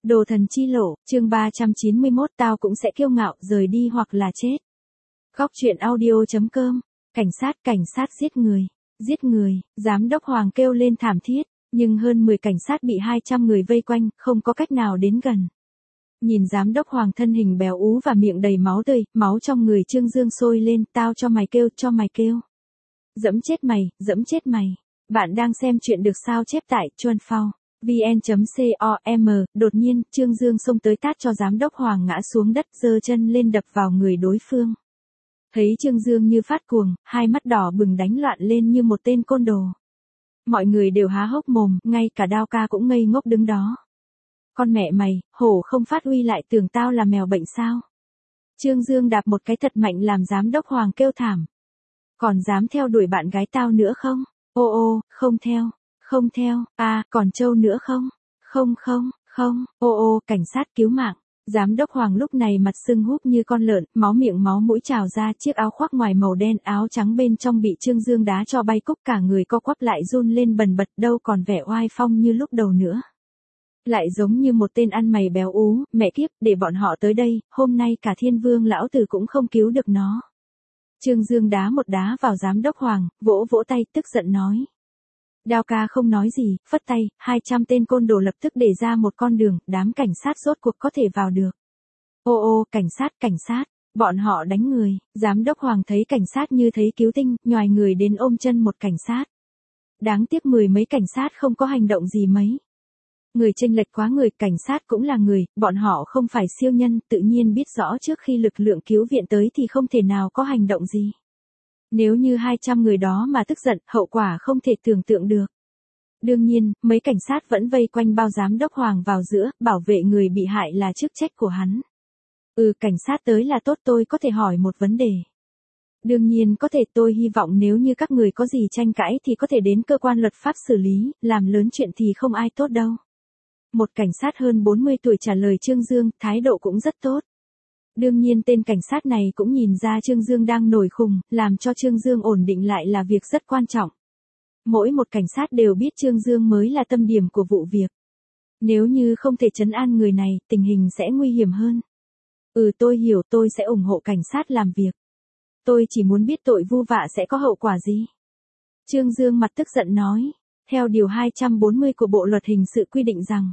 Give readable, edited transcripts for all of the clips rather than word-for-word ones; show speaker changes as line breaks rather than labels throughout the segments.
Đồ thần chi lộ, chương 391 tao cũng sẽ kiêu ngạo, rời đi hoặc là chết. Góc truyện audio.com, cảnh sát giết người, giám đốc Hoàng kêu lên thảm thiết, nhưng hơn 10 cảnh sát bị 200 người vây quanh, không có cách nào đến gần. Nhìn giám đốc Hoàng thân hình béo ú và miệng đầy máu tươi, máu trong người Trương Dương sôi lên, tao cho mày kêu. Dẫm chết mày. Bạn đang xem chuyện được sao chép tại Chuan Phao. vn.com, đột nhiên, Trương Dương xông tới tát cho giám đốc Hoàng ngã xuống đất, giơ chân lên đập vào người đối phương. Thấy Trương Dương như phát cuồng, hai mắt đỏ bừng đánh loạn lên như một tên côn đồ. Mọi người đều há hốc mồm, ngay cả Đao Ca cũng ngây ngốc đứng đó. Con mẹ mày, hổ không phát uy lại tưởng tao là mèo bệnh sao? Trương Dương đạp một cái thật mạnh làm giám đốc Hoàng kêu thảm. Còn dám theo đuổi bạn gái tao nữa không? Ô, không theo, còn trâu nữa không? Không, ô, cảnh sát cứu mạng. Giám đốc Hoàng lúc này mặt sưng húp như con lợn, máu miệng máu mũi trào ra, chiếc áo khoác ngoài màu đen, áo trắng bên trong bị Trương Dương đá cho bay cúc, cả người co quắp lại run lên bần bật, đâu còn vẻ oai phong như lúc đầu nữa. Lại giống như một tên ăn mày béo ú, mẹ kiếp, để bọn họ tới đây, hôm nay cả Thiên Vương lão tử cũng không cứu được nó. Trương Dương đá một đá vào giám đốc Hoàng, vỗ tay, tức giận nói. Đao Ca không nói gì, phất tay, 200 tên côn đồ lập tức để ra một con đường, đám cảnh sát rốt cuộc có thể vào được. Ô, cảnh sát, bọn họ đánh người, giám đốc Hoàng thấy cảnh sát như thấy cứu tinh, nhoài người đến ôm chân một cảnh sát. Đáng tiếc 10 mấy cảnh sát không có hành động gì mấy. Người chênh lệch quá người, cảnh sát cũng là người, bọn họ không phải siêu nhân, tự nhiên biết rõ trước khi lực lượng cứu viện tới thì không thể nào có hành động gì. Nếu như 200 người đó mà tức giận, hậu quả không thể tưởng tượng được. Đương nhiên, mấy cảnh sát vẫn vây quanh bao giám đốc Hoàng vào giữa, bảo vệ người bị hại là chức trách của hắn. Cảnh sát tới là tốt, tôi có thể hỏi một vấn đề. Đương nhiên có thể, tôi hy vọng nếu như các người có gì tranh cãi thì có thể đến cơ quan luật pháp xử lý, làm lớn chuyện thì không ai tốt đâu. Một cảnh sát hơn 40 tuổi trả lời Trương Dương, thái độ cũng rất tốt. Đương nhiên tên cảnh sát này cũng nhìn ra Trương Dương đang nổi khùng, làm cho Trương Dương ổn định lại là việc rất quan trọng. Mỗi một cảnh sát đều biết Trương Dương mới là tâm điểm của vụ việc. Nếu như không thể trấn an người này, tình hình sẽ nguy hiểm hơn. Tôi hiểu, tôi sẽ ủng hộ cảnh sát làm việc. Tôi chỉ muốn biết tội vu vạ sẽ có hậu quả gì. Trương Dương mặt tức giận nói, theo điều 240 của Bộ Luật Hình sự quy định rằng,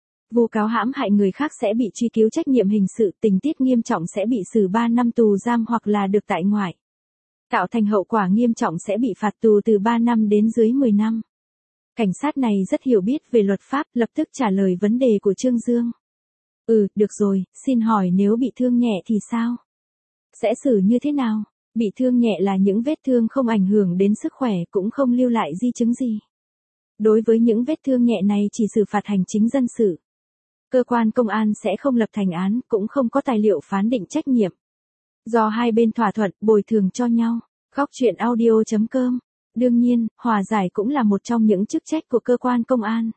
vu cáo hãm hại người khác sẽ bị truy cứu trách nhiệm hình sự, tình tiết nghiêm trọng sẽ bị xử 3 năm tù giam hoặc là được tại ngoại. Tạo thành hậu quả nghiêm trọng sẽ bị phạt tù từ 3 năm đến dưới 10 năm. Cảnh sát này rất hiểu biết về luật pháp, lập tức trả lời vấn đề của Trương Dương. Được rồi, xin hỏi nếu bị thương nhẹ thì sao? Sẽ xử như thế nào? Bị thương nhẹ là những vết thương không ảnh hưởng đến sức khỏe, cũng không lưu lại di chứng gì. Đối với những vết thương nhẹ này chỉ xử phạt hành chính dân sự. Cơ quan công an sẽ không lập thành án, cũng không có tài liệu phán định trách nhiệm. Do hai bên thỏa thuận, bồi thường cho nhau. Góc truyện audio.com. Đương nhiên, hòa giải cũng là một trong những chức trách của cơ quan công an.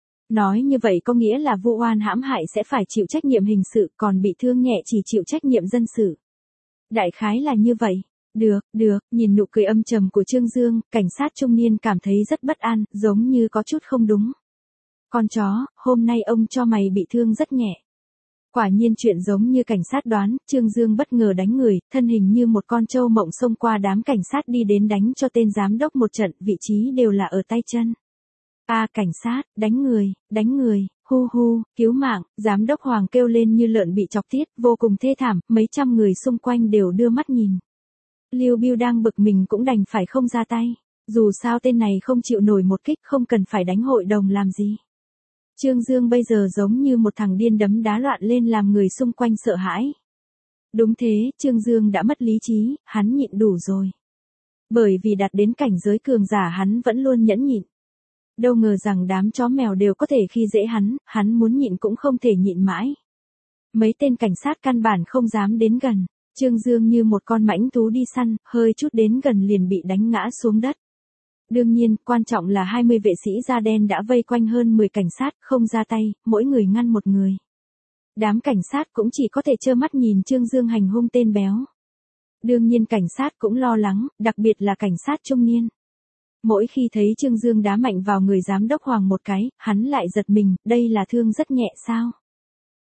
Nói như vậy có nghĩa là vụ oan hãm hại sẽ phải chịu trách nhiệm hình sự, còn bị thương nhẹ chỉ chịu trách nhiệm dân sự. Đại khái là như vậy. Được, nhìn nụ cười âm trầm của Trương Dương, cảnh sát trung niên cảm thấy rất bất an, giống như có chút không đúng. Con chó, hôm nay ông cho mày bị thương rất nhẹ. Quả nhiên chuyện giống như cảnh sát đoán, Trương Dương bất ngờ đánh người, thân hình như một con trâu mộng xông qua đám cảnh sát đi đến đánh cho tên giám đốc một trận, vị trí đều là ở tay chân. Cảnh sát, đánh người, hu, cứu mạng, giám đốc Hoàng kêu lên như lợn bị chọc tiết, vô cùng thê thảm, mấy trăm người xung quanh đều đưa mắt nhìn. Lưu Biêu đang bực mình cũng đành phải không ra tay, dù sao tên này không chịu nổi một kích, không cần phải đánh hội đồng làm gì. Trương Dương bây giờ giống như một thằng điên đấm đá loạn lên làm người xung quanh sợ hãi. Đúng thế, Trương Dương đã mất lý trí, hắn nhịn đủ rồi. Bởi vì đạt đến cảnh giới cường giả hắn vẫn luôn nhẫn nhịn. Đâu ngờ rằng đám chó mèo đều có thể khi dễ hắn muốn nhịn cũng không thể nhịn mãi. Mấy tên cảnh sát căn bản không dám đến gần, Trương Dương như một con mãnh thú đi săn, hơi chút đến gần liền bị đánh ngã xuống đất. Đương nhiên, quan trọng là 20 vệ sĩ da đen đã vây quanh hơn 10 cảnh sát, không ra tay, mỗi người ngăn một người. Đám cảnh sát cũng chỉ có thể trơ mắt nhìn Trương Dương hành hung tên béo. Đương nhiên cảnh sát cũng lo lắng, đặc biệt là cảnh sát trung niên. Mỗi khi thấy Trương Dương đá mạnh vào người giám đốc Hoàng một cái, hắn lại giật mình, đây là thương rất nhẹ sao?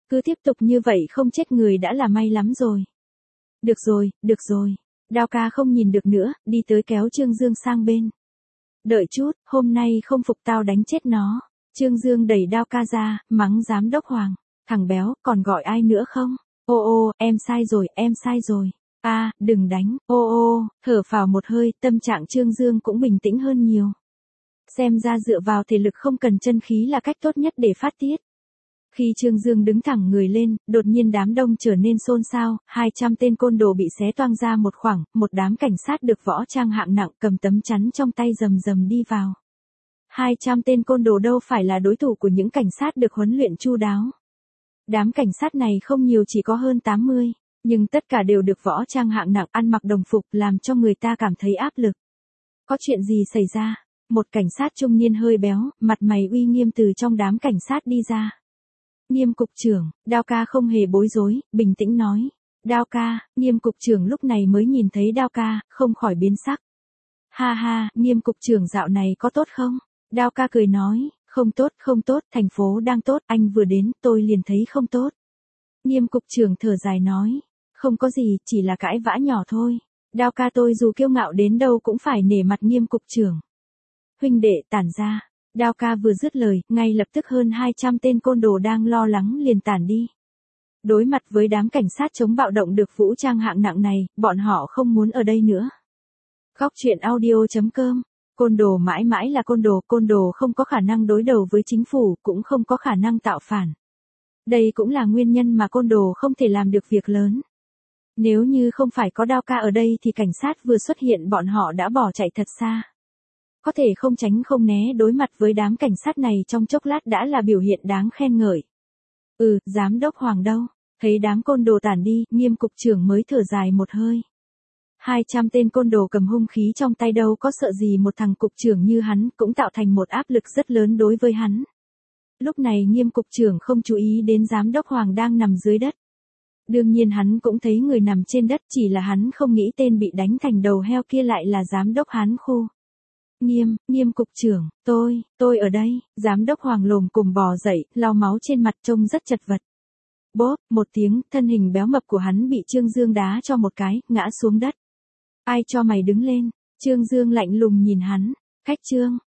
Cứ tiếp tục như vậy không chết người đã là may lắm rồi. Được rồi, được rồi. Đao ca không nhìn được nữa, đi tới kéo Trương Dương sang bên. Đợi chút, hôm nay không phục tao đánh chết nó. Trương Dương đẩy Đao ca ra, mắng giám đốc Hoàng. Thằng béo, còn gọi ai nữa không? Ô ô, em sai rồi, em sai rồi. À, đừng đánh, ô ô, thở phào một hơi, tâm trạng Trương Dương cũng bình tĩnh hơn nhiều. Xem ra dựa vào thể lực không cần chân khí là cách tốt nhất để phát tiết. Khi Trương Dương đứng thẳng người lên, đột nhiên đám đông trở nên xôn xao, 200 tên côn đồ bị xé toang ra một khoảng, một đám cảnh sát được võ trang hạng nặng cầm tấm chắn trong tay rầm rầm đi vào. 200 tên côn đồ đâu phải là đối thủ của những cảnh sát được huấn luyện chu đáo. Đám cảnh sát này không nhiều chỉ có hơn 80, nhưng tất cả đều được võ trang hạng nặng ăn mặc đồng phục làm cho người ta cảm thấy áp lực. Có chuyện gì xảy ra? Một cảnh sát trung niên hơi béo, mặt mày uy nghiêm từ trong đám cảnh sát đi ra. Nghiêm cục trưởng, Đao ca không hề bối rối, bình tĩnh nói. Đao ca, Nghiêm cục trưởng lúc này mới nhìn thấy Đao ca, không khỏi biến sắc. Ha ha, Nghiêm cục trưởng dạo này có tốt không? Đao ca cười nói, không tốt, thành phố đang tốt, anh vừa đến, tôi liền thấy không tốt. Nghiêm cục trưởng thở dài nói, không có gì, chỉ là cãi vã nhỏ thôi. Đao ca tôi dù kiêu ngạo đến đâu cũng phải nể mặt Nghiêm cục trưởng. Huynh đệ tản ra. Đao ca vừa dứt lời, ngay lập tức hơn 200 tên côn đồ đang lo lắng liền tản đi. Đối mặt với đám cảnh sát chống bạo động được vũ trang hạng nặng này, bọn họ không muốn ở đây nữa. Góc truyện audio.com. Côn đồ mãi mãi là côn đồ không có khả năng đối đầu với chính phủ, cũng không có khả năng tạo phản. Đây cũng là nguyên nhân mà côn đồ không thể làm được việc lớn. Nếu như không phải có Đao ca ở đây thì cảnh sát vừa xuất hiện bọn họ đã bỏ chạy thật xa. Có thể không tránh không né đối mặt với đám cảnh sát này trong chốc lát đã là biểu hiện đáng khen ngợi. Giám đốc Hoàng đâu? Thấy đám côn đồ tản đi, Nghiêm cục trưởng mới thở dài một hơi. 200 tên côn đồ cầm hung khí trong tay đâu có sợ gì một thằng cục trưởng như hắn, cũng tạo thành một áp lực rất lớn đối với hắn. Lúc này Nghiêm cục trưởng không chú ý đến giám đốc Hoàng đang nằm dưới đất. Đương nhiên hắn cũng thấy người nằm trên đất, chỉ là hắn không nghĩ tên bị đánh thành đầu heo kia lại là giám đốc Hán khu. Nghiêm cục trưởng, tôi ở đây. Giám đốc Hoàng lồm cồm bò dậy, lau máu trên mặt trông rất chật vật. Bốp, một tiếng, thân hình béo mập của hắn bị Trương Dương đá cho một cái, ngã xuống đất. Ai cho mày đứng lên? Trương Dương lạnh lùng nhìn hắn. Khách Trương,